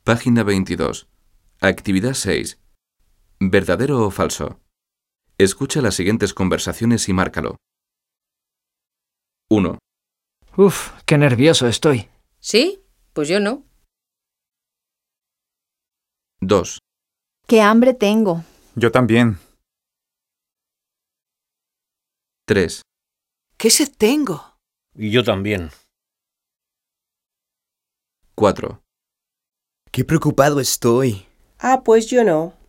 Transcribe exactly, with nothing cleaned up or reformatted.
Página veintidós. Actividad seis. ¿Verdadero o falso? Escucha las siguientes conversaciones y márcalo. uno. Uf, qué nervioso estoy. ¿Sí? Pues yo no. dos. ¡Qué hambre tengo! Yo también. tres. ¡Qué sed tengo! Y yo también. cuatro. ¡Qué preocupado estoy! Ah, pues yo no.